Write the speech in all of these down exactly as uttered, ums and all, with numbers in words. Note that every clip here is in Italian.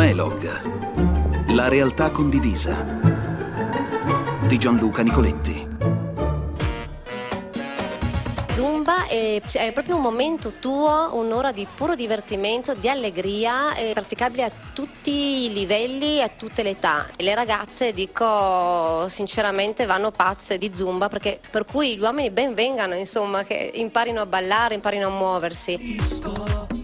Monolog. La realtà condivisa di Gianluca Nicoletti. Zumba è, è proprio un momento tuo, un'ora di puro divertimento, di allegria, è praticabile a tutti i livelli, a tutte le età. Le ragazze, dico sinceramente, vanno pazze di Zumba, perché per cui gli uomini ben vengano, insomma, che imparino a ballare, imparino a muoversi.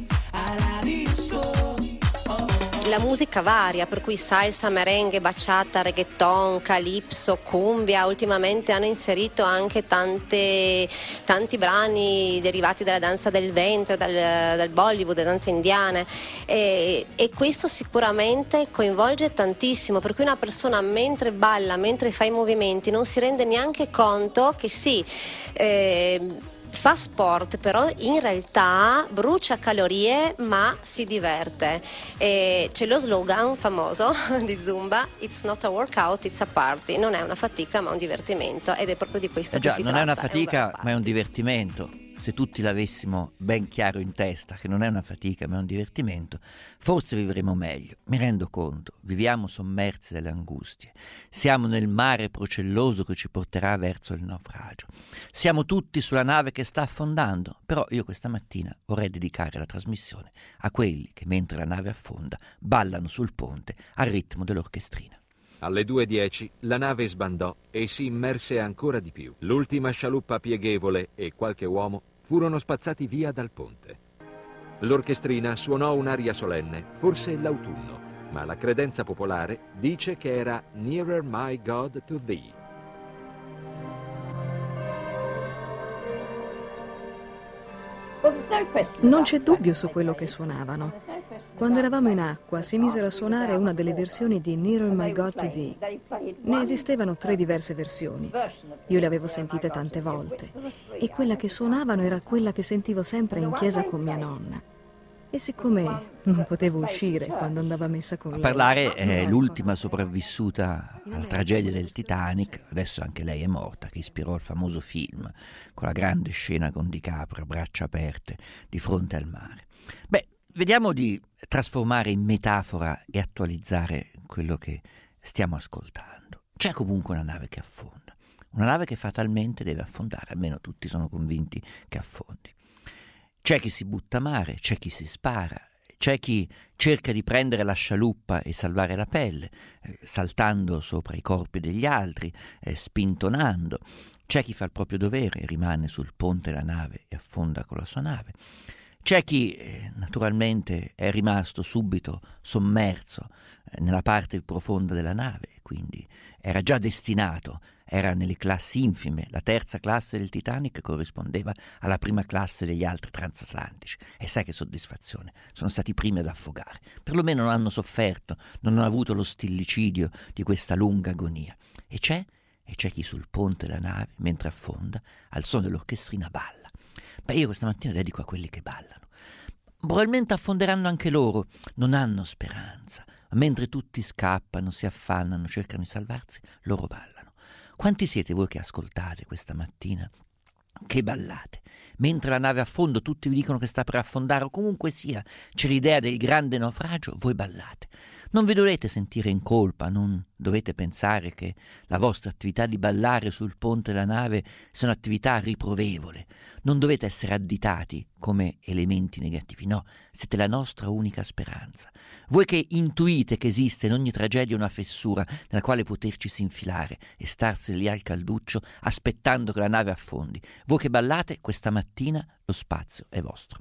La musica varia, per cui salsa, merengue, bachata, reggaeton, calypso, cumbia. Ultimamente hanno inserito anche tante, tanti brani derivati dalla danza del ventre, dal, dal Bollywood, da danze indiane, e, e questo sicuramente coinvolge tantissimo, per cui una persona mentre balla, mentre fa i movimenti, non si rende neanche conto che sì, eh, fa sport, però in realtà brucia calorie ma si diverte. E c'è lo slogan famoso di Zumba: it's not a workout, it's a party. Non è una fatica ma un divertimento, ed è proprio di questo eh che già, si non tratta. è una fatica è un ma è un divertimento. Se tutti l'avessimo ben chiaro in testa che non è una fatica ma è un divertimento, forse vivremo meglio. Mi rendo conto, viviamo sommersi dalle angustie, siamo nel mare procelloso che ci porterà verso il naufragio, siamo tutti sulla nave che sta affondando, però io questa mattina vorrei dedicare la trasmissione a quelli che mentre la nave affonda ballano sul ponte al ritmo dell'orchestrina. Alle due e dieci la nave sbandò e si immerse ancora di più. L'ultima scialuppa pieghevole e qualche uomo furono spazzati via dal ponte. L'orchestrina suonò un'aria solenne, forse l'autunno, ma la credenza popolare dice che era Nearer My God to Thee. Non c'è dubbio su quello che suonavano. Quando eravamo in acqua si misero a suonare una delle versioni di Nearer My God to Thee. Ne esistevano tre diverse versioni. Io le avevo sentite tante volte e quella che suonavano era quella che sentivo sempre in chiesa con mia nonna. E siccome non potevo uscire quando andava a messa con lei... A parlare è l'ultima sopravvissuta alla tragedia del Titanic, adesso anche lei è morta, che ispirò il famoso film, con la grande scena con DiCaprio, braccia aperte, di fronte al mare. Beh, vediamo di trasformare in metafora e attualizzare quello che stiamo ascoltando. C'è comunque una nave che affonda, una nave che fatalmente deve affondare, almeno tutti sono convinti che affondi. C'è chi si butta a mare, c'è chi si spara, c'è chi cerca di prendere la scialuppa e salvare la pelle, eh, saltando sopra i corpi degli altri, eh, spintonando. C'è chi fa il proprio dovere e rimane sul ponte della nave e affonda con la sua nave. C'è chi eh, naturalmente è rimasto subito sommerso eh, nella parte più profonda della nave, quindi era già destinato, era nelle classi infime. La terza classe del Titanic corrispondeva alla prima classe degli altri transatlantici, e sai che soddisfazione, sono stati i primi ad affogare, perlomeno non hanno sofferto, non hanno avuto lo stillicidio di questa lunga agonia. E c'è, e c'è chi sul ponte della nave, mentre affonda, al suono dell'orchestrina balla. Beh, io questa mattina dedico a quelli che ballano. Probabilmente affonderanno anche loro, non hanno speranza, ma mentre tutti scappano, si affannano, cercano di salvarsi, loro ballano. Quanti siete voi che ascoltate questa mattina, che ballate? Mentre la nave affonda, tutti vi dicono che sta per affondare, o comunque sia, c'è l'idea del grande naufragio, voi ballate. Non vi dovete sentire in colpa, non dovete pensare che la vostra attività di ballare sul ponte della nave sia un'attività riprovevole. Non dovete essere additati come elementi negativi, no, siete la nostra unica speranza. Voi che intuite che esiste in ogni tragedia una fessura nella quale poterci infilare e starsene lì al calduccio aspettando che la nave affondi. Voi che ballate, questa mattina lo spazio è vostro.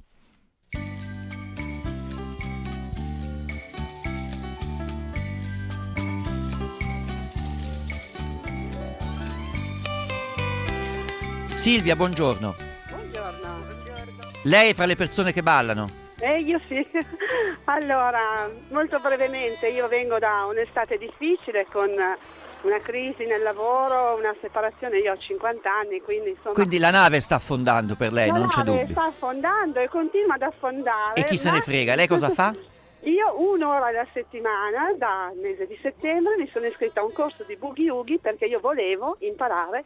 Silvia, buongiorno. Buongiorno. Buongiorno. Lei è fra le persone che ballano? Eh, io sì. Allora, molto brevemente, io vengo da un'estate difficile con una crisi nel lavoro, una separazione, io ho cinquanta anni, quindi insomma... Quindi la nave sta affondando per lei, la non c'è nave dubbio. sta affondando e continua ad affondare. E chi se ma... ne frega? Lei cosa fa? Io un'ora alla settimana, dal mese di settembre, mi sono iscritta a un corso di boogie woogie perché io volevo imparare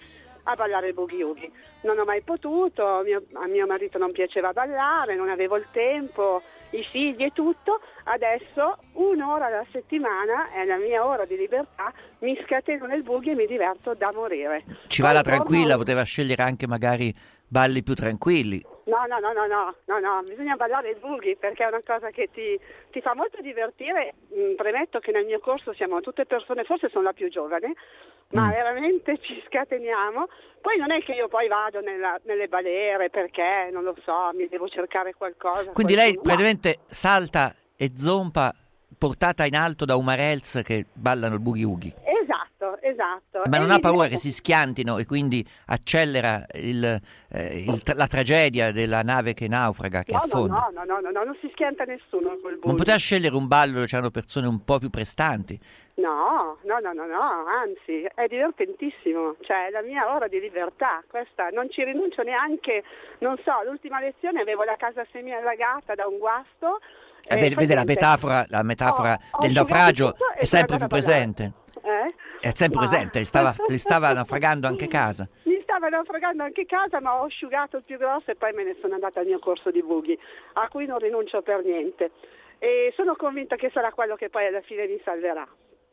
a ballare il boogie woogie. Non ho mai potuto, mio, a mio marito non piaceva ballare, non avevo il tempo, i figli e tutto. Adesso un'ora alla settimana è la mia ora di libertà, mi scateno nel boogie e mi diverto da morire. Ci va la Poi tranquilla, torno- poteva scegliere anche magari balli più tranquilli. No, no, no, no, no, no, no, bisogna ballare il boogie perché è una cosa che ti, ti fa molto divertire. Mm, premetto che nel mio corso siamo tutte persone, forse sono la più giovane, ma Mm. veramente ci scateniamo. Poi non è che io poi vado nella- nelle balere perché, non lo so, mi devo cercare qualcosa. Quindi lei qualcuno- no. praticamente salta e zompa portata in alto da umarels che ballano il boogie woogie. Esatto, esatto. Ma E non mi ha paura diverto. che si schiantino e quindi accelera il, eh, il- la tragedia della nave che naufraga, che No, no, affonda? no, no, no, no, non si schianta nessuno col Non boogie. poteva scegliere un ballo dove c'erano persone un po' più prestanti? No, no, no, no, no, anzi, è divertentissimo, cioè è la mia ora di libertà, questa non ci rinuncio neanche, non so, l'ultima lezione avevo la casa semi-allagata da un guasto. Eh, e vede, poi vede la niente. metafora, la metafora Ho- ho del asciugato naufragio tutto e è sono sempre più andata a ballare. presente. Eh? È sempre No. presente, gli stava, gli stava naufragando anche casa. Mi stava naufragando anche casa, ma ho asciugato il più grosso e poi me ne sono andata al mio corso di boogie, a cui non rinuncio per niente. E sono convinta che sarà quello che poi alla fine mi salverà.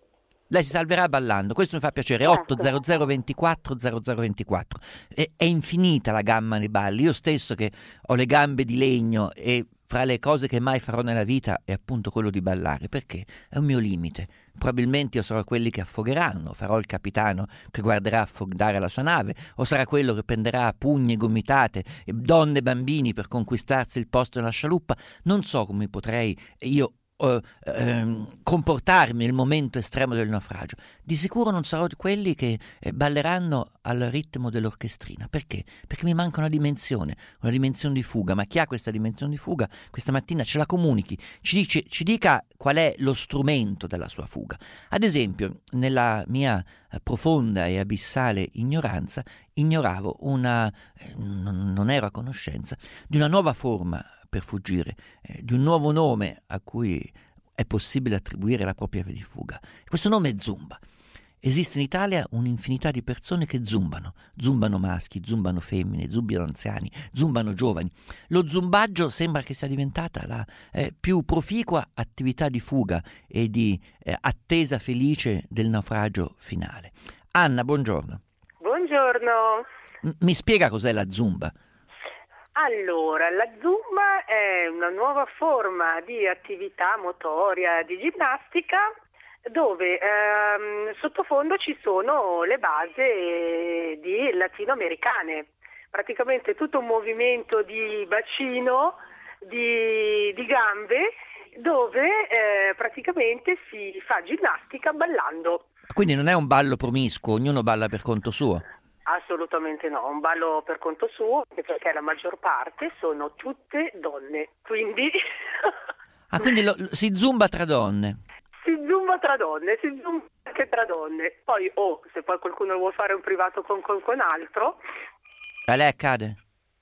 Lei si salverà ballando, questo mi fa piacere. Certo. Otto zero zero ventiquattro zero zero ventiquattro. È, è infinita la gamma dei balli. Io stesso che ho le gambe di legno e fra le cose che mai farò nella vita è appunto quello di ballare, perché è un mio limite. Probabilmente io sarò quelli che affogheranno, farò il capitano che guarderà affondare la sua nave, o sarà quello che prenderà a pugni e gomitate e donne e bambini per conquistarsi il posto nella scialuppa. Non so come potrei io Uh, ehm, comportarmi nel momento estremo del naufragio. Di sicuro non sarò di quelli che eh, balleranno al ritmo dell'orchestrina. Perché? Perché mi manca una dimensione, una dimensione di fuga. Ma chi ha questa dimensione di fuga questa mattina ce la comunichi, ci, dice, ci dica qual è lo strumento della sua fuga. Ad esempio, nella mia eh, profonda e abissale ignoranza, ignoravo una, eh, non, non ero a conoscenza di una nuova forma per fuggire, eh, di un nuovo nome a cui è possibile attribuire la propria via di fuga. Questo nome è Zumba. Esiste in Italia un'infinità di persone che zumbano, zumbano maschi, zumbano femmine, zumbano anziani, zumbano giovani. Lo zumbaggio sembra che sia diventata la eh, più proficua attività di fuga e di eh, attesa felice del naufragio finale. Anna, buongiorno. Buongiorno. M- mi spiega cos'è la zumba? Allora, la Zumba è una nuova forma di attività motoria, di ginnastica, dove ehm, sottofondo ci sono le basi di latinoamericane. Praticamente tutto un movimento di bacino, di, di gambe, dove eh, praticamente si fa ginnastica ballando. Quindi non è un ballo promiscuo, ognuno balla per conto suo. Assolutamente no, un ballo per conto suo, perché la maggior parte sono tutte donne, quindi Ah, quindi lo, lo- si zumba tra donne. si zumba tra donne, si zumba anche tra donne. Poi, oh, se poi qualcuno vuole fare un privato con qualcun altro, A lei accade?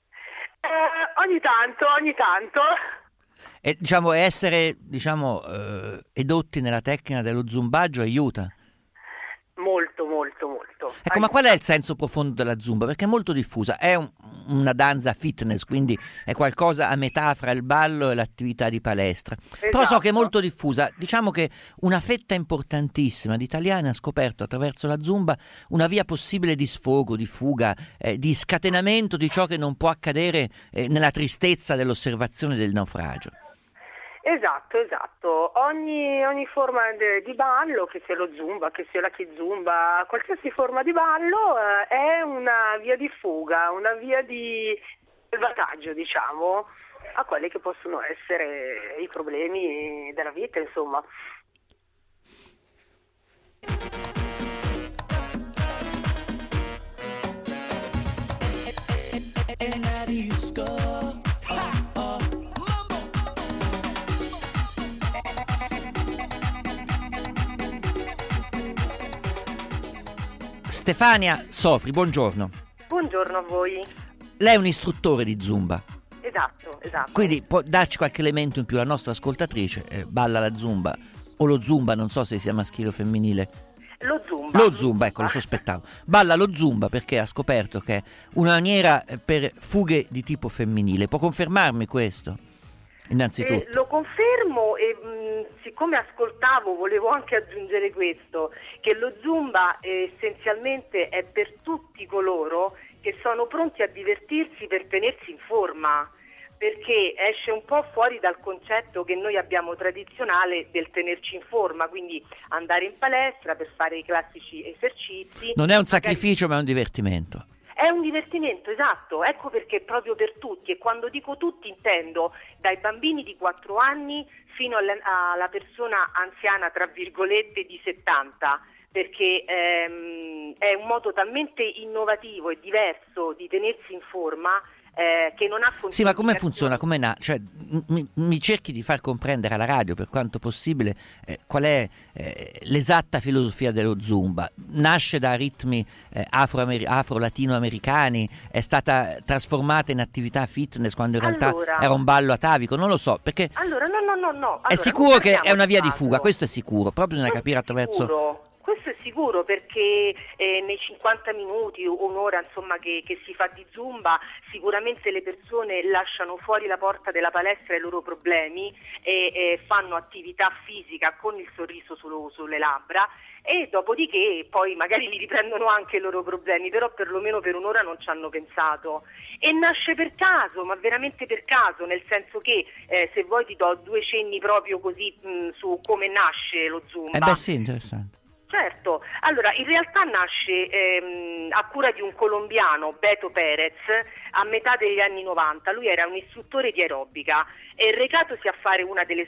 eh, ogni tanto, ogni tanto. E diciamo essere diciamo eh, edotti nella tecnica dello zumbaggio aiuta. Molto, molto, molto. Ecco, ma qual è il senso profondo della zumba? Perché è molto diffusa, è un- una danza fitness, quindi è qualcosa a metà fra il ballo e l'attività di palestra. Però so che è Esatto. molto diffusa. Diciamo che una fetta importantissima di italiani ha scoperto attraverso la zumba una via possibile di sfogo, di fuga, eh, di scatenamento di ciò che non può accadere eh, nella tristezza dell'osservazione del naufragio. Esatto, esatto. Ogni, ogni forma de- di ballo, che sia lo zumba, che sia la kizumba, qualsiasi forma di ballo eh, è una via di fuga, una via di salvataggio, diciamo, a quelli che possono essere i problemi della vita, insomma. Stefania Sofri, buongiorno. Buongiorno a voi. Lei è un istruttore di zumba, Esatto, esatto. quindi può darci qualche elemento in più. La nostra ascoltatrice eh, balla la zumba o lo zumba, non so se sia maschile o femminile. Lo Zumba. Lo Zumba, ecco, lo sospettavo. Balla lo Zumba perché ha scoperto che è una maniera per fughe di tipo femminile. Può confermarmi questo? Innanzitutto. Eh, lo confermo e mh, siccome ascoltavo volevo anche aggiungere questo, che lo Zumba eh, essenzialmente è per tutti coloro che sono pronti a divertirsi per tenersi in forma, perché esce un po' fuori dal concetto che noi abbiamo tradizionale del tenerci in forma, quindi andare in palestra per fare i classici esercizi. Non è un sacrificio, ma è un divertimento. È un divertimento, esatto, ecco perché è proprio per tutti, e quando dico tutti intendo dai bambini di quattro anni fino alla, alla persona anziana, tra virgolette, di settanta, perché ehm, è un modo talmente innovativo e diverso di tenersi in forma eh, che non ha contemplazione. Sì, ma come funziona? Come na- cioè, mi, mi cerchi di far comprendere alla radio, per quanto possibile, eh, qual è eh, l'esatta filosofia dello Zumba. Nasce da ritmi eh, afro-amer- afro-latinoamericani, è stata trasformata in attività fitness quando in realtà allora, era un ballo atavico, non lo so, perché allora, no, no, no, no. Allora, è sicuro che è una via di caso. fuga, questo è sicuro, però bisogna Questo capire è attraverso... Sicuro. Questo è sicuro, perché eh, nei cinquanta minuti o un'ora insomma che, che si fa di Zumba sicuramente le persone lasciano fuori la porta della palestra i loro problemi e, e fanno attività fisica con il sorriso sullo, sulle labbra, e dopodiché poi magari li riprendono anche i loro problemi, però perlomeno per un'ora non ci hanno pensato. E nasce per caso, ma veramente per caso, nel senso che eh, se vuoi ti do due cenni proprio così mh, su come nasce lo Zumba. Eh beh sì, interessante. Certo, allora in realtà nasce ehm, a cura di un colombiano, Beto Perez, a metà degli anni novanta. Lui era un istruttore di aerobica e recatosi a fare una delle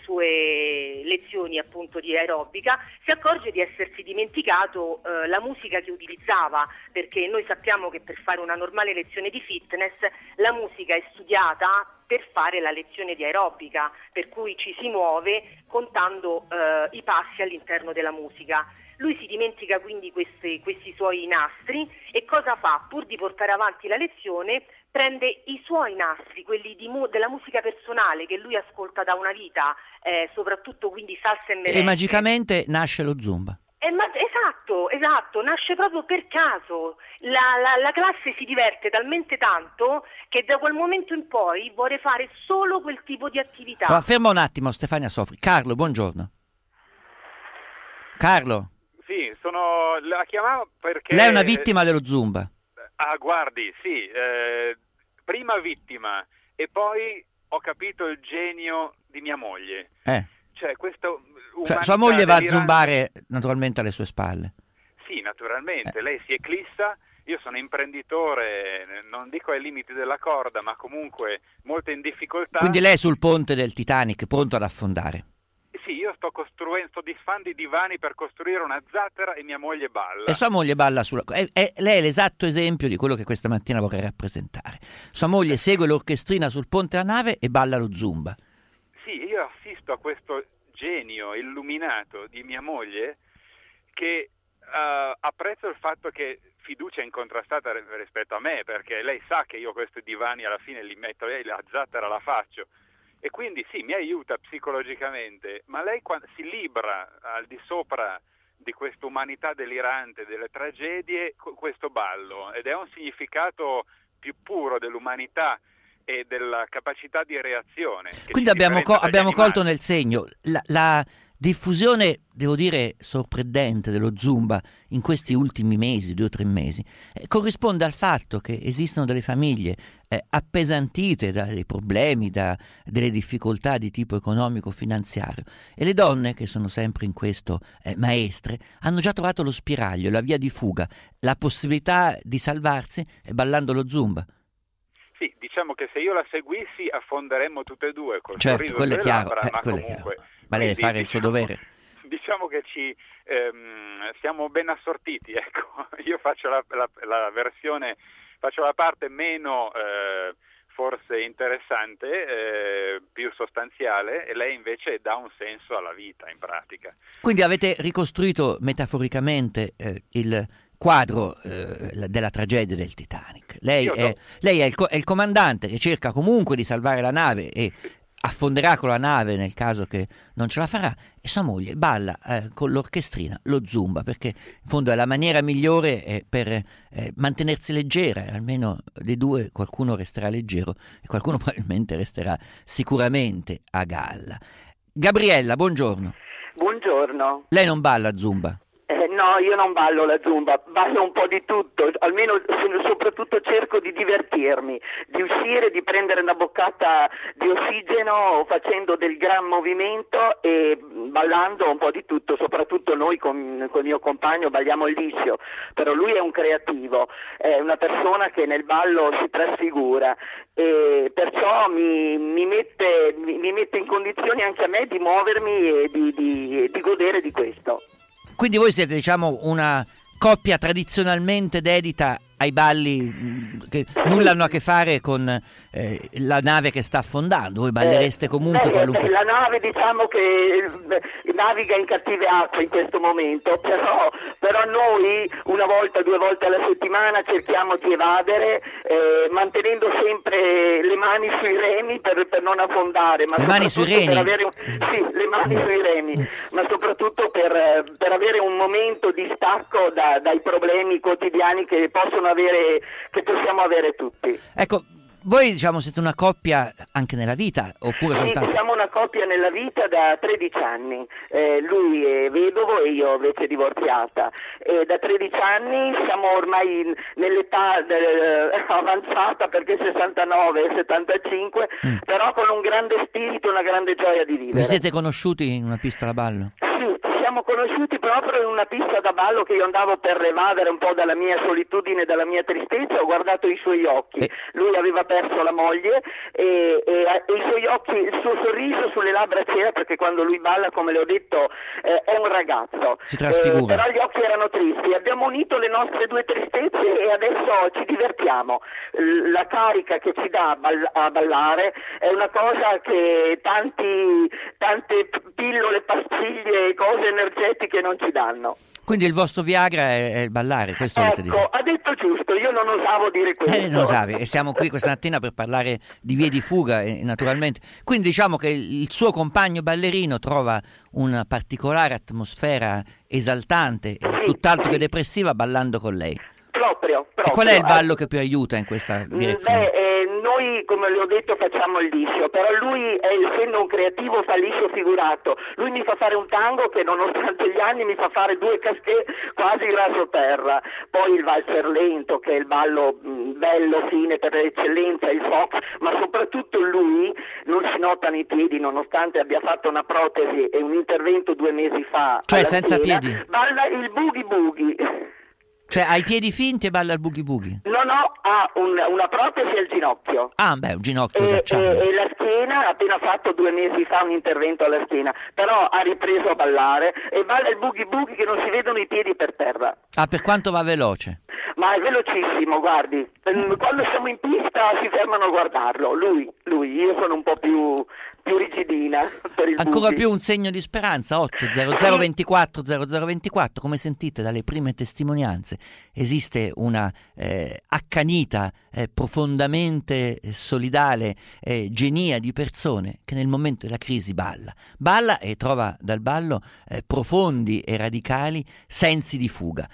sue lezioni appunto di aerobica si accorge di essersi dimenticato eh, la musica che utilizzava, perché noi sappiamo che per fare una normale lezione di fitness la musica è studiata per fare la lezione di aerobica, per cui ci si muove contando eh, i passi all'interno della musica. Lui si dimentica quindi questi, questi suoi nastri e cosa fa? Pur di portare avanti la lezione, prende i suoi nastri, quelli di mu- della musica personale che lui ascolta da una vita, eh, soprattutto quindi salsa e merengue. E magicamente nasce lo Zumba. Eh, ma, esatto, esatto, nasce proprio per caso. La, la, la classe si diverte talmente tanto che da quel momento in poi vuole fare solo quel tipo di attività. Allora, ferma un attimo, Stefania Sofri. Carlo, buongiorno. Carlo. Sì, sono, la chiamavo perché... Lei è una vittima dello Zumba. Ah, guardi, sì, eh, prima vittima e poi ho capito il genio di mia moglie. Eh. Cioè, questo... Cioè, sua moglie va a zumbare naturalmente alle sue spalle. Sì, naturalmente, eh. lei si eclissa, io sono imprenditore, non dico ai limiti della corda, ma comunque molto in difficoltà. Quindi lei è sul ponte del Titanic, pronto ad affondare. Sì, io sto costruendo, sto disfando i divani per costruire una zattera e mia moglie balla. E sua moglie balla sulla... È, è, lei è l'esatto esempio di quello che questa mattina vorrei rappresentare. Sua moglie segue l'orchestrina sul ponte della nave e balla lo Zumba. Sì, io assisto a questo genio illuminato di mia moglie che uh, apprezzo il fatto che fiducia incontrastata rispetto a me, perché lei sa che io questi divani alla fine li metto, lei la zattera la faccio. E quindi sì, mi aiuta psicologicamente, ma lei quando si libera al di sopra di questa umanità delirante, delle tragedie, con questo ballo, ed è un significato più puro dell'umanità e della capacità di reazione. Quindi abbiamo, co- abbiamo colto nel segno la, la diffusione, devo dire, sorprendente dello Zumba in questi ultimi mesi, due o tre mesi, eh, corrisponde al fatto che esistono delle famiglie eh, appesantite dai problemi, da delle difficoltà di tipo economico-finanziario, e le donne, che sono sempre in questo eh, maestre, hanno già trovato lo spiraglio, la via di fuga, la possibilità di salvarsi eh, ballando lo Zumba. Sì, diciamo che se io la seguissi affonderemmo tutte e due col certo, sorriso quello è sulle chiaro, labbra, eh, ma quello comunque... È chiaro. Ma lei deve fare diciamo, il suo dovere. Diciamo che ci ehm, siamo ben assortiti, ecco. Io faccio la, la, la versione, faccio la parte meno eh, forse interessante, eh, più sostanziale, e lei invece dà un senso alla vita in pratica. Quindi avete ricostruito metaforicamente eh, il quadro eh, della tragedia del Titanic. Lei, è, lei è, il, è il comandante che cerca comunque di salvare la nave e affonderà con la nave nel caso che non ce la farà, e sua moglie balla eh, con l'orchestrina lo zumba, perché in fondo è la maniera migliore eh, per eh, mantenersi leggera. Almeno dei due qualcuno resterà leggero e qualcuno probabilmente resterà sicuramente a galla. Gabriella, buongiorno. Buongiorno. Lei non balla zumba? Eh, no, io non ballo la zumba, ballo un po' di tutto, almeno soprattutto cerco di divertirmi, di uscire, di prendere una boccata di ossigeno facendo del gran movimento e ballando un po' di tutto, soprattutto noi con, con il mio compagno balliamo il liscio, però lui è un creativo, è una persona che nel ballo si trasfigura e perciò mi, mi, mette, mi, mi mette in condizioni anche a me di muovermi e di, di, di godere di questo. Quindi voi siete, diciamo, una coppia tradizionalmente dedita ai balli che nulla hanno a che fare con eh, la nave che sta affondando. Voi ballereste comunque eh, qualunque... La nave diciamo che eh, naviga in cattive acque in questo momento, però, però noi una volta, due volte alla settimana cerchiamo di evadere eh, mantenendo sempre le mani sui remi per, per non affondare. Ma le mani sui remi? Per avere un... Sì, le mani sui remi, ma soprattutto per, per avere un momento di stacco da, dai problemi quotidiani che possono avere, che possiamo avere tutti. Ecco, voi diciamo siete una coppia anche nella vita, oppure sì, soltanto? Siamo una coppia nella vita da tredici anni, eh, lui è vedovo e io invece divorziata, e da tredici anni siamo ormai nell'età eh, avanzata, perché sessantanove e settantacinque, mm. però con un grande spirito, una grande gioia di vivere. Vi siete conosciuti in una pista da ballo? Sì, ci siamo conosciuti proprio in una pista da ballo che io andavo per evadere un po' dalla mia solitudine, dalla mia tristezza, ho guardato i suoi occhi, e... lui aveva perso la moglie e, e, e i suoi occhi, il suo sorriso sulle labbra c'era, perché quando lui balla, come le ho detto, eh, è un ragazzo, si trasfigura. Eh, però gli occhi erano tristi, abbiamo unito le nostre due tristezze e adesso ci divertiamo. La carica che ci dà a, ball- a ballare è una cosa che tanti, tante pillole, pastiglie, cose energetiche non ci danno. Quindi il vostro Viagra è, è il ballare, questo ecco, volete dire? Ha detto giusto, io non osavo dire questo. Eh, non osavi, e siamo qui questa mattina per parlare di vie di fuga, eh, naturalmente. Quindi diciamo che il suo compagno ballerino trova una particolare atmosfera esaltante, sì, tutt'altro sì. che depressiva, ballando con lei. Proprio, proprio. E qual è il ballo che più aiuta in questa direzione? Beh, eh, noi, come le ho detto, facciamo il liscio, però lui, eh, essendo un creativo, fa liscio figurato. Lui mi fa fare un tango che, nonostante gli anni, mi fa fare due casquet quasi raso terra. Poi il valzer lento, che è il ballo mh, bello, fine per eccellenza, il fox, ma soprattutto lui non si notano i piedi, nonostante abbia fatto una protesi e un intervento due mesi fa. Cioè senza schiena, piedi? Balla il boogie boogie. Cioè ha i piedi finti e balla il boogie boogie? No, no, ha un, una protesi al ginocchio. Ah, beh, un ginocchio e, d'acciaio. E, e la schiena, ha appena fatto due mesi fa un intervento alla schiena, però ha ripreso a ballare e balla il boogie boogie che non si vedono i piedi per terra. Ah, per quanto va veloce? Ma è velocissimo, guardi. Quando siamo in pista si fermano a guardarlo. Lui, lui, io sono un po' più... più rigidina per il ancora boogie. Più un segno di speranza. Otto zero zero ventiquattro zero zero ventiquattro. Come sentite dalle prime testimonianze, esiste una eh, accanita, eh, profondamente solidale eh, genia di persone che nel momento della crisi balla balla e trova dal ballo eh, profondi e radicali sensi di fuga.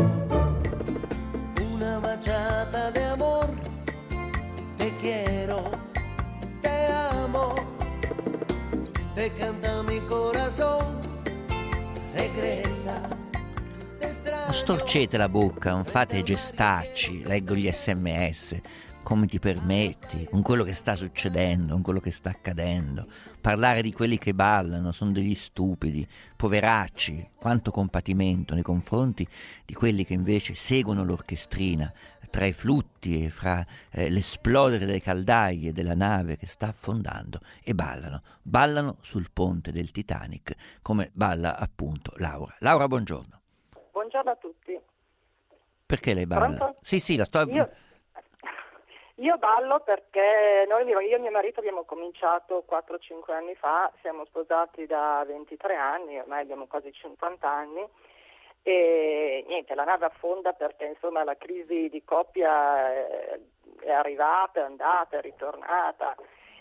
Una baciata de amor, te quiero, te amo, te canta mi corazón, regresa. Non storcete la bocca, non fate gestacci, leggo gli sms, come ti permetti, con quello che sta succedendo, con quello che sta accadendo. Parlare di quelli che ballano, sono degli stupidi, poveracci, quanto compatimento nei confronti di quelli che invece seguono l'orchestrina, tra i flutti e fra eh, l'esplodere delle caldaie della nave che sta affondando, e ballano, ballano sul ponte del Titanic, come balla appunto Laura. Laura, buongiorno. Buongiorno a tutti. Perché lei balla? Pronto? Sì, sì, la sto... Io, io ballo perché noi, io e mio marito abbiamo cominciato quattro cinque anni fa, siamo sposati da ventitré anni, ormai abbiamo quasi cinquanta anni, e niente, la nave affonda perché insomma la crisi di coppia è arrivata, è andata, è ritornata,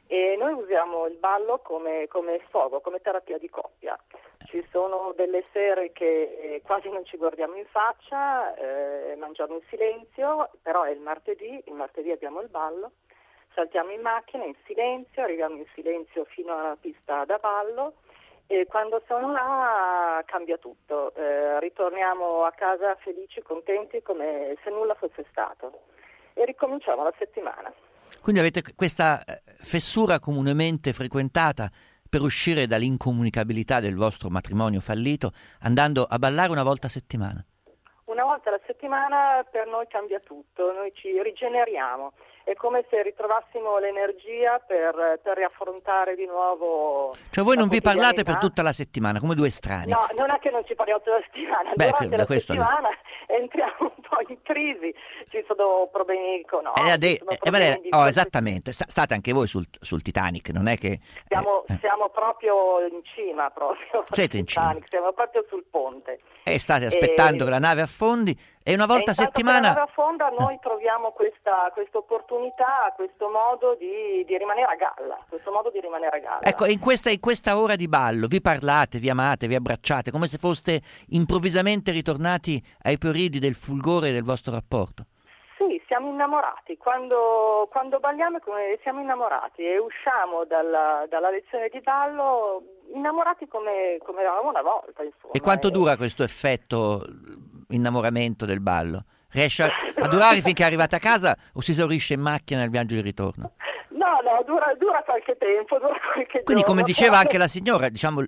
e noi usiamo il ballo come, come sfogo, come terapia di coppia. Ci sono delle sere che quasi non ci guardiamo in faccia, eh, mangiamo in silenzio, però è il martedì, il martedì abbiamo il ballo, saltiamo in macchina in silenzio, arriviamo in silenzio fino alla pista da ballo e quando sono là cambia tutto, eh, ritorniamo a casa felici, contenti come se nulla fosse stato e ricominciamo la settimana. Quindi avete questa fessura comunemente frequentata per uscire dall'incomunicabilità del vostro matrimonio fallito, andando a ballare una volta a settimana? Una volta alla settimana per noi cambia tutto, noi ci rigeneriamo, è come se ritrovassimo l'energia per, per riaffrontare di nuovo. Cioè voi non vi parlate per tutta la settimana, come due estranei? No, non è che non ci parliamo tutta la settimana, Beh, durante la questo settimana no. Entriamo un po' in crisi, ci sono problemi economici, eh, de- sono eh, problemi Valeria, di... oh, esattamente, Sta- state anche voi sul, sul Titanic, non è che... Siamo, eh, siamo proprio in cima, proprio. Siete in cima. Titanic, siamo proprio sul ponte. E state aspettando e... che la nave affondi e una volta e a settimana... Che la nave affonda noi troviamo questa, questa opportunità, questo modo di, di rimanere a galla, questo modo di rimanere a galla. Ecco, in questa, in questa ora di ballo vi parlate, vi amate, vi abbracciate, come se foste improvvisamente ritornati ai periodi del fulgore del vostro rapporto. Sì, siamo innamorati, quando, quando balliamo è come siamo innamorati e usciamo dalla, dalla lezione di ballo innamorati come, come eravamo una volta. Insomma. E quanto e... dura questo effetto innamoramento del ballo? Riesce a, a durare finché arrivate a casa o si esaurisce in macchina nel viaggio di ritorno? No, no, dura, dura qualche tempo, dura qualche Quindi giorno. come diceva anche la signora, diciamo,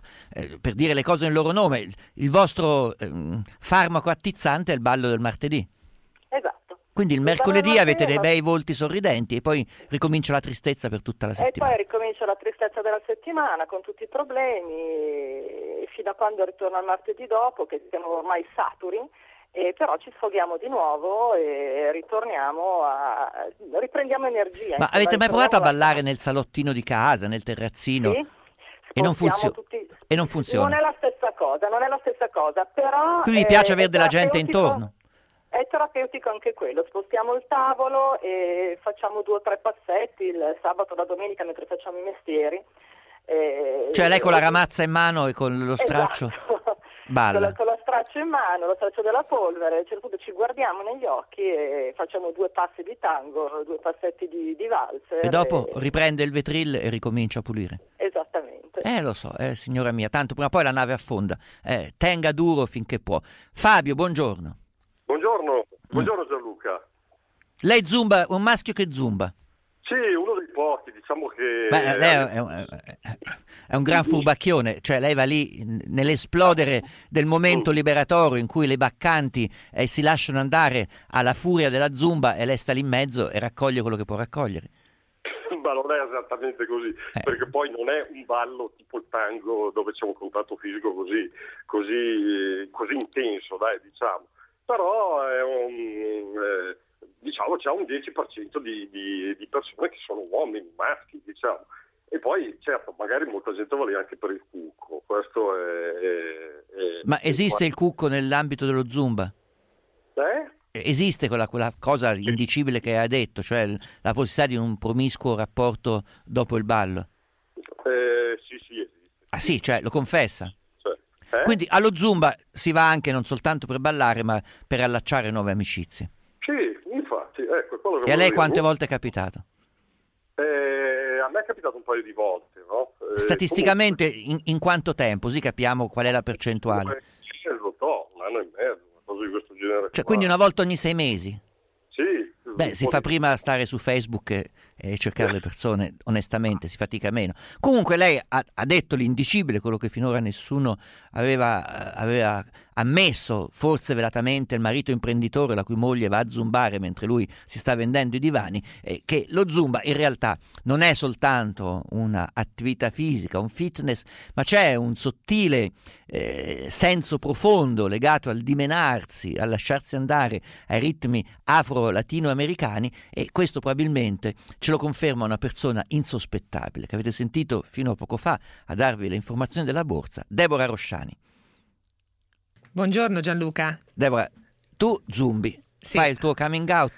eh, per dire le cose nel loro nome, il, il vostro eh, farmaco attizzante è il ballo del martedì. Esatto. Quindi il mercoledì avete dei bei volti sorridenti e poi ricomincia la tristezza per tutta la settimana. E poi ricomincia la tristezza della settimana con tutti i problemi fino a quando ritorna il martedì dopo che siamo ormai saturi. E però ci sfoghiamo di nuovo e ritorniamo a riprendiamo energia. Ma insomma, avete mai provato a ballare la... nel salottino di casa, nel terrazzino? Sì. E non, funzio- tutti... e non funziona? Non è la stessa cosa, non è la stessa cosa, però Quindi vi piace avere della gente intorno? È terapeutico anche quello, spostiamo il tavolo e facciamo due o tre passetti il sabato, la domenica mentre facciamo i mestieri. E... Cioè lei con la ramazza in mano e con lo straccio? Esatto. Balla. Con, la, con lo straccio in mano, lo straccio della polvere, a un certo punto ci guardiamo negli occhi e facciamo due passi di tango, due passetti di, di valzer. E dopo e... riprende il vetril e ricomincia a pulire. Esattamente. Eh, lo so, eh, signora mia, tanto prima o poi la nave affonda. Eh, tenga duro finché può. Fabio, buongiorno. Buongiorno, buongiorno Gianluca. Lei zumba, un maschio che zumba? Sì, uno dei pochi, diciamo che... Beh, lei è un, è un gran furbacchione, cioè lei va lì nell'esplodere del momento liberatorio in cui le baccanti eh, si lasciano andare alla furia della zumba e lei sta lì in mezzo e raccoglie quello che può raccogliere. Ma non è esattamente così, eh. perché poi non è un ballo tipo il tango dove c'è un contatto fisico così, così, così intenso, dai, diciamo. Però è un... Eh, diciamo c'è un dieci per cento di, di, di persone che sono uomini, maschi, diciamo. E poi, certo, magari molta gente va lì anche per il cucco. Questo è... è, è Ma esiste il cucco nell'ambito dello zumba? Eh? Esiste quella, quella cosa indicibile che hai detto, cioè la possibilità di un promiscuo rapporto dopo il ballo? Eh, sì, sì, esiste. Ah sì, cioè lo confessa? Eh? Quindi allo zumba si va anche non soltanto per ballare, ma per allacciare nuove amicizie. Sì, infatti, ecco. Quello che E a lei dire. quante volte è capitato? Eh, a me è capitato un paio di volte, no? Eh, Statisticamente comunque... in, in quanto tempo? Così capiamo qual è la percentuale. Eh, lo so, un anno e mezzo, una cosa di questo genere. Cioè, quindi una volta ogni sei mesi? Sì. Beh, si fa prima stare su Facebook e, e cercare le persone, onestamente, si fatica meno. Comunque lei ha, ha detto l'indicibile, quello che finora nessuno aveva, aveva ammesso, forse velatamente il marito imprenditore la cui moglie va a zumbare mentre lui si sta vendendo i divani, eh, che lo zumba in realtà non è soltanto un'attività fisica, un fitness, ma c'è un sottile eh, senso profondo legato al dimenarsi, a lasciarsi andare ai ritmi afro-latinoamericani, e questo probabilmente ce lo conferma una persona insospettabile che avete sentito fino a poco fa a darvi le informazioni della borsa, Deborah Rosciani. Buongiorno Gianluca. Deborah, tu zumbi, sì. Fai il tuo coming out, quindi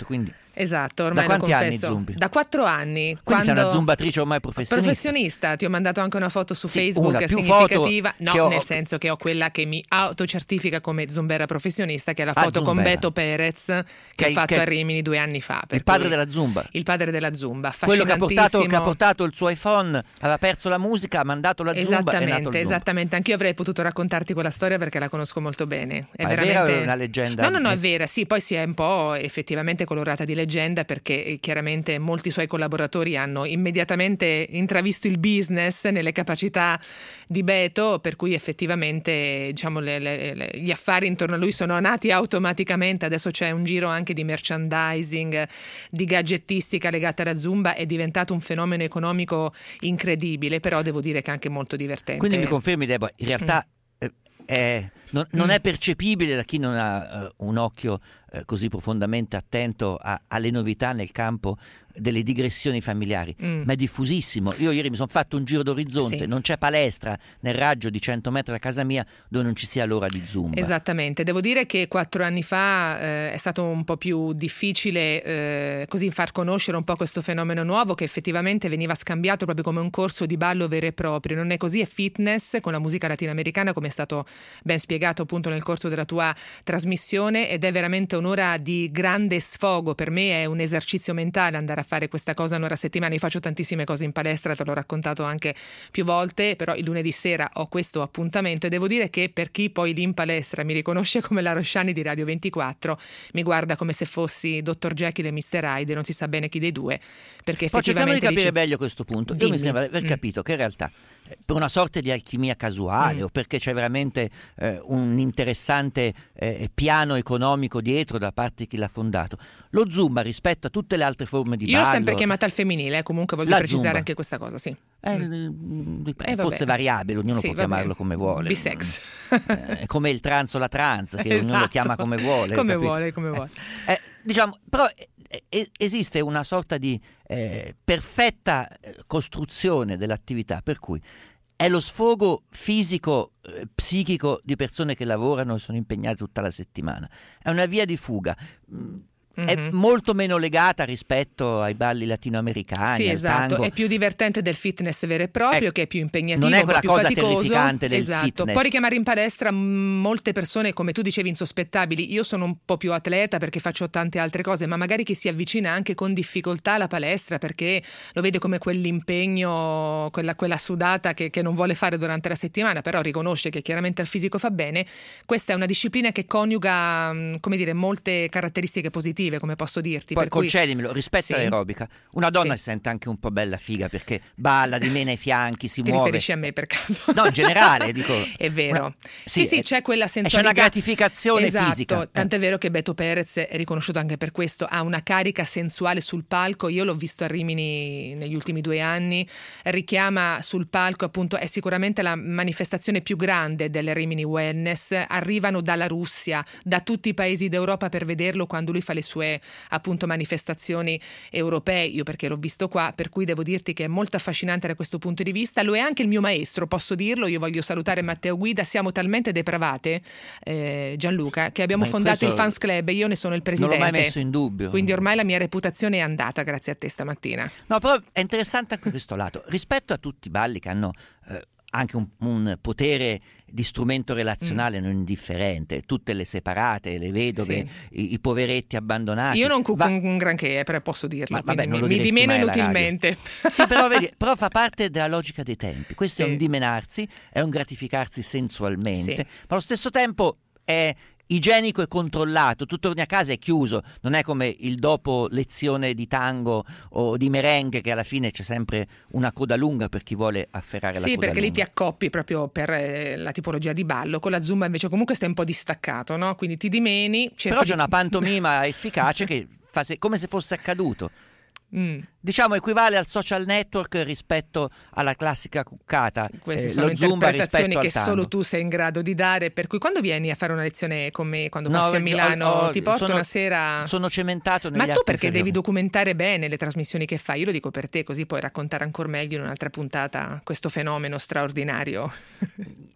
Esatto, ormai da lo quanti confesso. anni zumbi? Da quattro anni. Quindi quando... sei una zumbatrice ormai professionista. Professionista, ti ho mandato anche una foto su Sì, Facebook una, più significativa. foto No, che ho- nel senso che ho quella che mi autocertifica come zumbera professionista, che è la Ah, foto con zumbera. Beto Perez, che, Che- ha fatto che- a Rimini due anni fa. per Il padre cui- della zumba. Il padre della zumba, Quello che ha, portato, che ha affascinantissimo. portato il suo iPhone, aveva perso la musica, ha mandato la zumba, è nato il Esattamente, zumba. esattamente. Anch'io avrei potuto raccontarti quella storia perché la conosco molto bene. È Ma è veramente... vera o è una leggenda? No, no, no, è vera. Sì, poi si è un po' effettivamente colorata di leggenda perché eh, chiaramente molti suoi collaboratori hanno immediatamente intravisto il business nelle capacità di Beto, per cui effettivamente diciamo le- le- le- gli affari intorno a lui sono nati automaticamente. Adesso c'è un giro anche di merchandising, di gadgettistica legata alla zumba, è diventato un fenomeno economico incredibile, però devo dire che è anche molto divertente. Quindi mi confermi, Deborah, in realtà eh, è- non, non Mm. è percepibile da chi non ha eh, un occhio eh, così profondamente attento a- alle novità nel campo delle digressioni familiari, Mm. ma è diffusissimo. Io ieri mi sono fatto un giro d'orizzonte, Sì. non c'è palestra nel raggio di cento metri da casa mia dove non ci sia l'ora di zumba. Esattamente, devo dire che quattro anni fa eh, è stato un po' più difficile eh, così far conoscere un po' questo fenomeno nuovo che effettivamente veniva scambiato proprio come un corso di ballo vero e proprio. Non è così, è fitness con la musica latinoamericana, come è stato ben spiegato appunto nel corso della tua trasmissione, ed è veramente un'ora di grande sfogo. Per me è un esercizio mentale andare a fare questa cosa un'ora a settimana. Io faccio tantissime cose in palestra, te l'ho raccontato anche più volte, però il lunedì sera ho questo appuntamento e devo dire che per chi poi lì in palestra mi riconosce come la Rosciani di Radio ventiquattro, mi guarda come se fossi dottor Jekyll e mister Hyde e non si sa bene chi dei due, perché Poi cerchiamo di effettivamente capire dici- meglio questo punto. Io Dimmi. mi sembra aver Mm. capito che in realtà eh, per una sorta di alchimia casuale Mm. o perché c'è veramente eh, un interessante eh, piano economico dietro da parte di chi l'ha fondato, lo zumba rispetto a tutte le altre forme di Io l'ho ballo sempre chiamata al femminile, eh, comunque voglio La precisare zumba. anche questa cosa, sì. Eh, Mm. eh, Eh, forse vabbè. variabile, ognuno Sì, può vabbè. chiamarlo come vuole. Bisex. Eh, È come il trans o la trans, che ognuno lo Esatto. chiama come vuole. Come capito? vuole, come vuole. Eh, diciamo, però eh, eh, esiste una sorta di eh, perfetta eh, costruzione dell'attività, per cui è lo sfogo fisico, eh, psichico di persone che lavorano e sono impegnate tutta la settimana. È una via di fuga. Mm, È Mhm. molto meno legata rispetto ai balli latinoamericani, Sì, al esatto, tango. è più divertente del fitness vero e proprio, Ecco, che è più impegnativo, non è un po' quella più cosa faticoso. terrificante del Esatto. fitness. Poi richiamare in palestra mh, molte persone, come tu dicevi, insospettabili. Io sono un po' più atleta perché faccio tante altre cose, ma magari chi si avvicina anche con difficoltà alla palestra perché lo vede come quell'impegno, quella, quella sudata che, che non vuole fare durante la settimana, però riconosce che chiaramente al fisico fa bene. Questa è una disciplina che coniuga, mh, come dire, molte caratteristiche positive, come posso dirti. Poi per cui- concedimelo, rispetto Sì. all'aerobica, una donna Sì. si sente anche un po' bella figa perché balla di meno ai fianchi, si Ti muove. riferisci a me per caso? No, in generale, dico. È vero. Una- Sì, sì, è- c'è quella C'è sensualità. una gratificazione Esatto, fisica. tant'è vero che Beto Perez è riconosciuto anche per questo, ha una carica sensuale sul palco. Io l'ho visto a Rimini negli ultimi due anni, richiama sul palco, appunto, è sicuramente la manifestazione più grande del Rimini Wellness. Arrivano dalla Russia, da tutti i paesi d'Europa per vederlo quando lui fa le sue appunto manifestazioni europee, io perché l'ho visto qua, per cui devo dirti che è molto affascinante da questo punto di vista. Lo è anche il mio maestro, posso dirlo. Io voglio salutare Matteo Guida. Siamo talmente depravate, eh, Gianluca, che abbiamo Ma in fondato questo il Fans Club e io ne sono il Non presidente. l'ho mai messo in dubbio. Quindi ormai la mia reputazione è andata grazie a te stamattina. No, però è interessante anche questo lato. Rispetto a tutti i balli che hanno eh, anche un, un potere di strumento relazionale Mm. non indifferente, tutte le separate, le vedove, i, i poveretti abbandonati. Io non cuco Va- un un granché, eh, però posso dirlo, Ma vabbè, quindi non lo mi, mi diresti dimeno mai alla radio. inutilmente. Sì, però, vedi, però fa parte della logica dei tempi. Questo Sì. è un dimenarsi, è un gratificarsi sensualmente, Sì. ma allo stesso tempo è igienico e controllato. Tu torni a casa è chiuso, non è come il dopo lezione di tango o di merengue che alla fine c'è sempre una coda lunga per chi vuole afferrare la Sì, coda perché lì lunga. ti accoppi proprio per eh, la tipologia di ballo. Con la zumba invece comunque stai un po' distaccato, no? Quindi ti dimeni. cerchi Però c'è di- una pantomima efficace che fa se- come se fosse accaduto. Mm. Diciamo equivale al social network rispetto alla classica cuccata. Queste eh, sono lo zumba interpretazioni rispetto che al tango. solo tu sei in grado di dare, per cui quando vieni a fare una lezione con me, quando No, passi a ho- Milano, ho- ti porto sono- una sera. Sono cementato negli Ma tu arti perché inferiori. devi documentare bene le trasmissioni che fai? Io lo dico per te, così puoi raccontare ancora meglio in un'altra puntata questo fenomeno straordinario.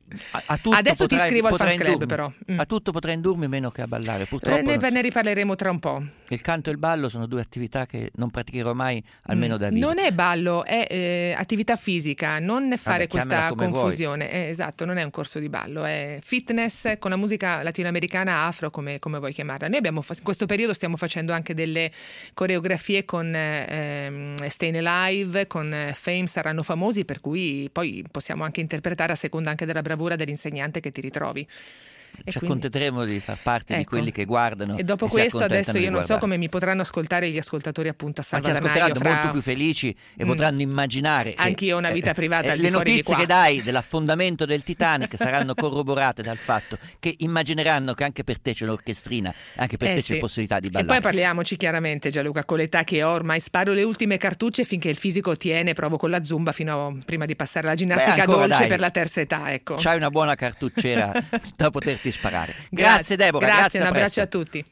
A, a tutto Adesso potrai, ti scrivo al potrai fan club, indurmi. però. Mm. A tutto potrai indurmi meno che a ballare. Purtroppo Eh, ne, non- ne riparleremo tra un po'. il canto e il ballo sono due attività che non praticherò mai, almeno da vivo. Non è ballo, è eh, attività fisica, non ne fare Vabbè, chiamala questa come confusione. Eh, esatto, non è un corso di ballo, è fitness con la musica latinoamericana afro, come, come vuoi chiamarla. Noi abbiamo fa- in questo periodo stiamo facendo anche delle coreografie con ehm, Stayin' Alive, con eh, Fame, saranno famosi, per cui poi possiamo anche interpretare a seconda anche della bravura dell'insegnante che ti ritrovi. E Ci quindi- accontenteremo di far parte di Ecco. quelli che guardano. E dopo si questo accontentano adesso di io non so guardare. come mi potranno ascoltare gli ascoltatori appunto a Ma ti Salvadanaio ascolteranno fra... molto più felici e Mm. potranno immaginare che, Anch'io ho una vita privata al di le fuori di notizie qua. che dai dell'affondamento del Titanic saranno corroborate dal fatto che immagineranno che anche per te c'è un'orchestrina, anche per Eh te sì. c'è possibilità di E ballare. poi parliamoci chiaramente, Gianluca, con l'età che ho ormai sparo le ultime cartucce finché il fisico tiene, provo con la zumba fino a, prima di passare alla ginnastica Beh, ancora, dolce dai. per la terza età, ecco. C'hai una buona cartucciera da poterti sparare. Grazie, Deborah, Grazie, grazie, un a abbraccio presto. a tutti.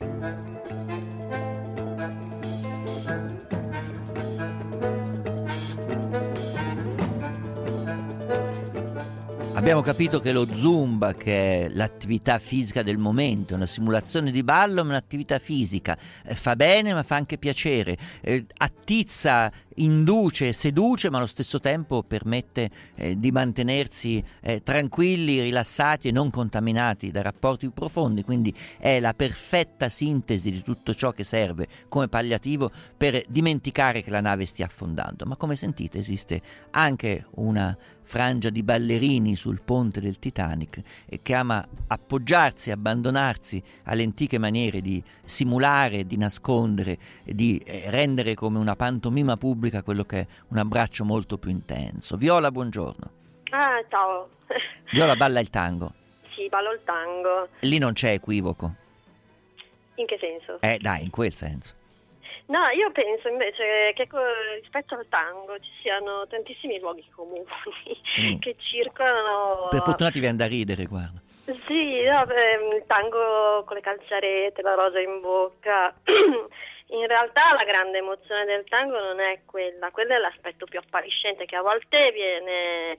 Abbiamo capito che lo Zumba, che è l'attività fisica del momento, è una simulazione di ballo, ma un'attività fisica, eh, fa bene ma fa anche piacere, eh, attizza, induce, seduce, ma allo stesso tempo permette eh, di mantenersi eh, tranquilli, rilassati e non contaminati da rapporti più profondi, quindi è la perfetta sintesi di tutto ciò che serve come palliativo per dimenticare che la nave stia affondando. Ma come sentite esiste anche una frangia di ballerini sul ponte del Titanic e che ama appoggiarsi, abbandonarsi alle antiche maniere di simulare, di nascondere, di eh, rendere come una pantomima pubblica quello che è un abbraccio molto più intenso. Viola, buongiorno. Ah, ciao. Viola balla il tango. Sì, ballo il tango. Lì non c'è equivoco. In che senso? Eh dai, in quel senso. No, io penso invece che co- rispetto al tango ci siano tantissimi luoghi comuni Mm. che circolano. Per fortuna ti viene da ridere, guarda. Sì, no, beh, il tango con le calzarete, la rosa in bocca. In realtà la grande emozione del tango non è quella, quello è l'aspetto più appariscente che a volte viene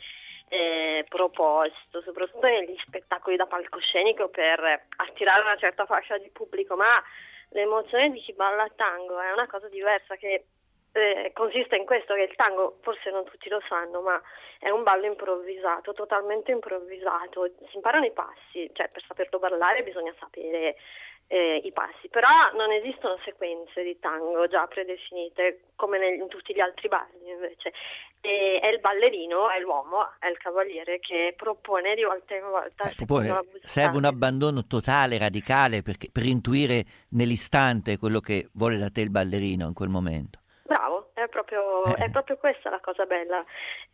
eh, proposto, soprattutto negli spettacoli da palcoscenico per attirare una certa fascia di pubblico, ma l'emozione di chi balla tango è una cosa diversa che eh, consiste in questo, che il tango, forse non tutti lo sanno, ma è un ballo improvvisato, totalmente improvvisato. Si imparano i passi, cioè per saperlo ballare bisogna sapere eh, i passi, però non esistono sequenze di tango già predefinite come nel, in tutti gli altri balli invece. E è il ballerino, è l'uomo, è il cavaliere che propone di volta in volta. Eh, propone, secondo la musica. serve un abbandono totale, radicale, perché, per intuire nell'istante quello che vuole da te il ballerino in quel momento. Bravo, è proprio, Eh. è proprio questa la cosa bella.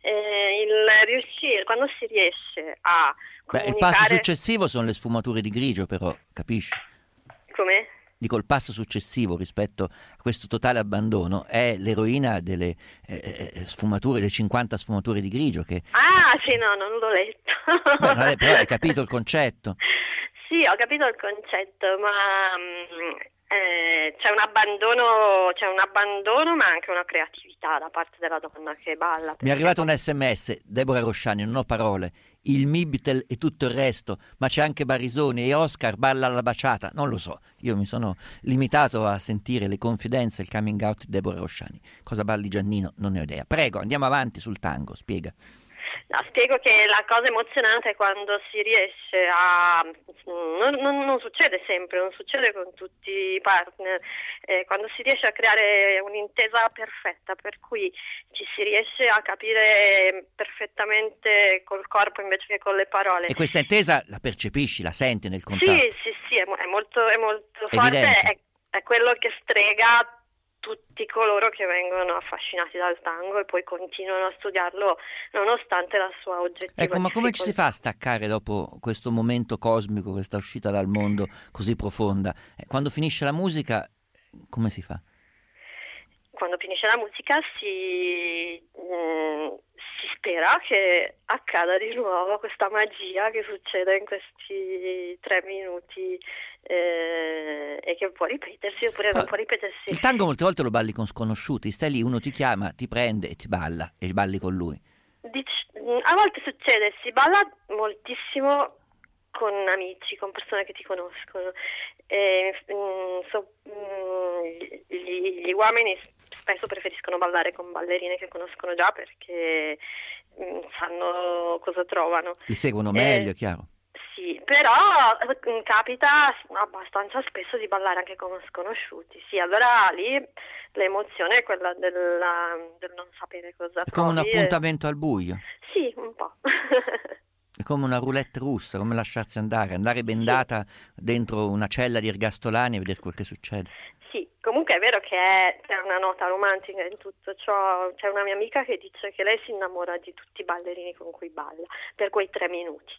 Eh, il riuscire, quando si riesce a Beh, il comunicare... passo successivo sono le sfumature di grigio, però, capisci? Come? Dico, il passo successivo rispetto a questo totale abbandono è l'eroina delle eh, eh, sfumature, le cinquanta sfumature di grigio che... Ah, sì, no, non l'ho letto. Beh, non è- però hai capito il concetto. Sì, ho capito il concetto, ma mm, eh, c'è un abbandono, c'è un abbandono, ma anche una creatività da parte della donna che balla. Mi è arrivato un sms, Deborah Rosciani, non ho parole, il Mibtel e tutto il resto, ma c'è anche Barisoni e Oscar balla alla baciata, non lo so, io mi sono limitato a sentire le confidenze, il coming out di Deborah Rosciani. Cosa balli Giannino? Non ne ho idea. Prego, andiamo avanti sul tango, spiega. No, spiego che la cosa emozionante è quando si riesce a... Non, non, non succede sempre, non succede con tutti i partner, eh, quando si riesce a creare un'intesa perfetta, per cui ci si riesce a capire perfettamente col corpo invece che con le parole. E questa intesa la percepisci, la senti nel contatto? Sì, sì, sì, è, mo- è molto, è molto forte, Evidente. è, è quello che strega tutti coloro che vengono affascinati dal tango e poi continuano a studiarlo nonostante la sua oggettiva Ecco, ma come ci si difficoltà. fa a staccare dopo questo momento cosmico, questa uscita dal mondo così profonda? Eh, Quando finisce la musica, come si fa? Quando finisce la musica si, mm, si spera che accada di nuovo questa magia che succede in questi tre minuti eh, e che può ripetersi oppure non Ah, può ripetersi. Il tango molte volte lo balli con sconosciuti, stai lì, uno ti chiama, ti prende e ti balla e balli con lui. Dic- a volte succede, si balla moltissimo con amici, con persone che ti conoscono. E, mm, so, mm, gli, gli uomini spesso preferiscono ballare con ballerine che conoscono già perché mm, sanno cosa trovano. Li seguono Eh, meglio, chiaro. Sì, però mm, capita abbastanza spesso di ballare anche con sconosciuti. Sì, allora lì l'emozione è quella della, del non sapere cosa È come un trovi e- appuntamento al buio. Sì, un po'. È come una roulette russa, come lasciarsi andare, andare bendata dentro una cella di ergastolani e vedere quel che succede. Sì, comunque è vero che è- c'è una nota romantica in tutto ciò. C'è una mia amica che dice che lei si innamora di tutti i ballerini con cui balla per quei tre minuti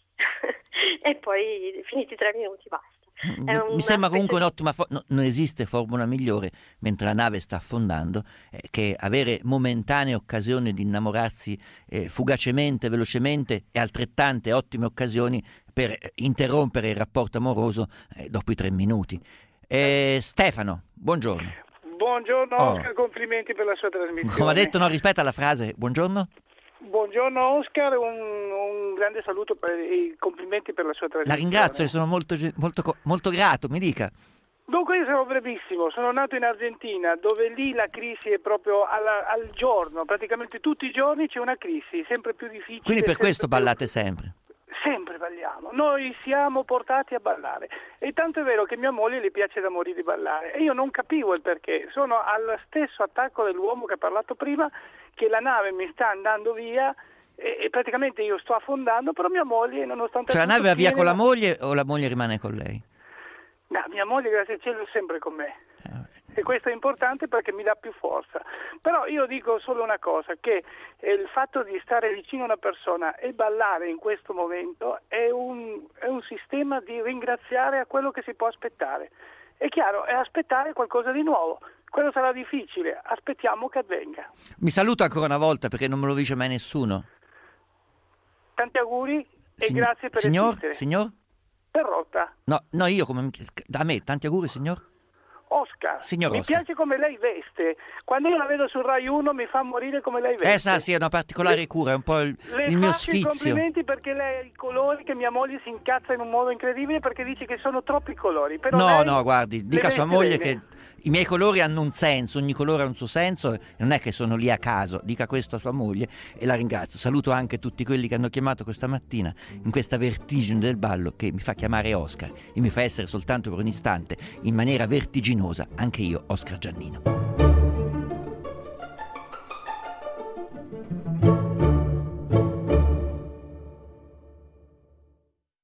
e poi finiti i tre minuti basta. È Mi una sembra comunque specie- un'ottima for- no, non esiste formula migliore mentre la nave sta affondando eh, che avere momentanee occasioni di innamorarsi eh, fugacemente, velocemente e altrettante ottime occasioni per eh, interrompere il rapporto amoroso eh, dopo i tre minuti. Eh, Stefano, buongiorno. Buongiorno Oh. Oscar, complimenti per la sua trasmissione. Come ha detto, no, rispetta la frase, buongiorno. Buongiorno Oscar, un, un grande saluto per, e complimenti per la sua La trasmissione. ringrazio, le sono molto, ge- molto, co- molto grato, mi dica. Dunque io sono brevissimo, sono nato in Argentina dove lì la crisi è proprio alla- al giorno, praticamente tutti i giorni c'è una crisi, sempre più difficile. Quindi per sempre questo più- ballate sempre. Sempre balliamo, noi siamo portati a ballare e tanto è vero che mia moglie le piace da morire di ballare e io non capivo il perché, sono allo stesso attacco dell'uomo che ha parlato prima, che la nave mi sta andando via e, e praticamente io sto affondando, però mia moglie nonostante... Cioè la tutto nave va via tiene con la la- moglie o la moglie rimane con lei? No, mia moglie grazie al cielo è sempre con me e questo è importante perché mi dà più forza. Però io dico solo una cosa, che eh, il fatto di stare vicino a una persona e ballare in questo momento è un, è un sistema di ringraziare a quello che si può aspettare. È chiaro, è aspettare qualcosa di nuovo. Quello sarà difficile, aspettiamo che avvenga. Mi saluto ancora una volta perché non me lo dice mai nessuno. Tanti auguri e Sign- grazie per signor, esistere. signor? Perrotta, No, no, io come mi- a me, tanti auguri, signor. Oscar, Signor mi Oscar. piace come lei veste. Quando io la vedo sul Rai uno mi fa morire come lei veste. Eh sa, sì, è una particolare cura, è un po' il, Le il mio faccio i sfizio. complimenti perché lei ha i colori che mia moglie si incazza in un modo incredibile perché dice che sono troppi colori. Però No, lei no, guardi, le dica a sua veste moglie bene. che i miei colori hanno un senso, ogni colore ha un suo senso, e non è che sono lì a caso, dica questo a sua moglie e la ringrazio. Saluto anche tutti quelli che hanno chiamato questa mattina in questa vertigine del ballo che mi fa chiamare Oscar e mi fa essere soltanto per un istante, in maniera vertiginosa, anche io Oscar Giannino.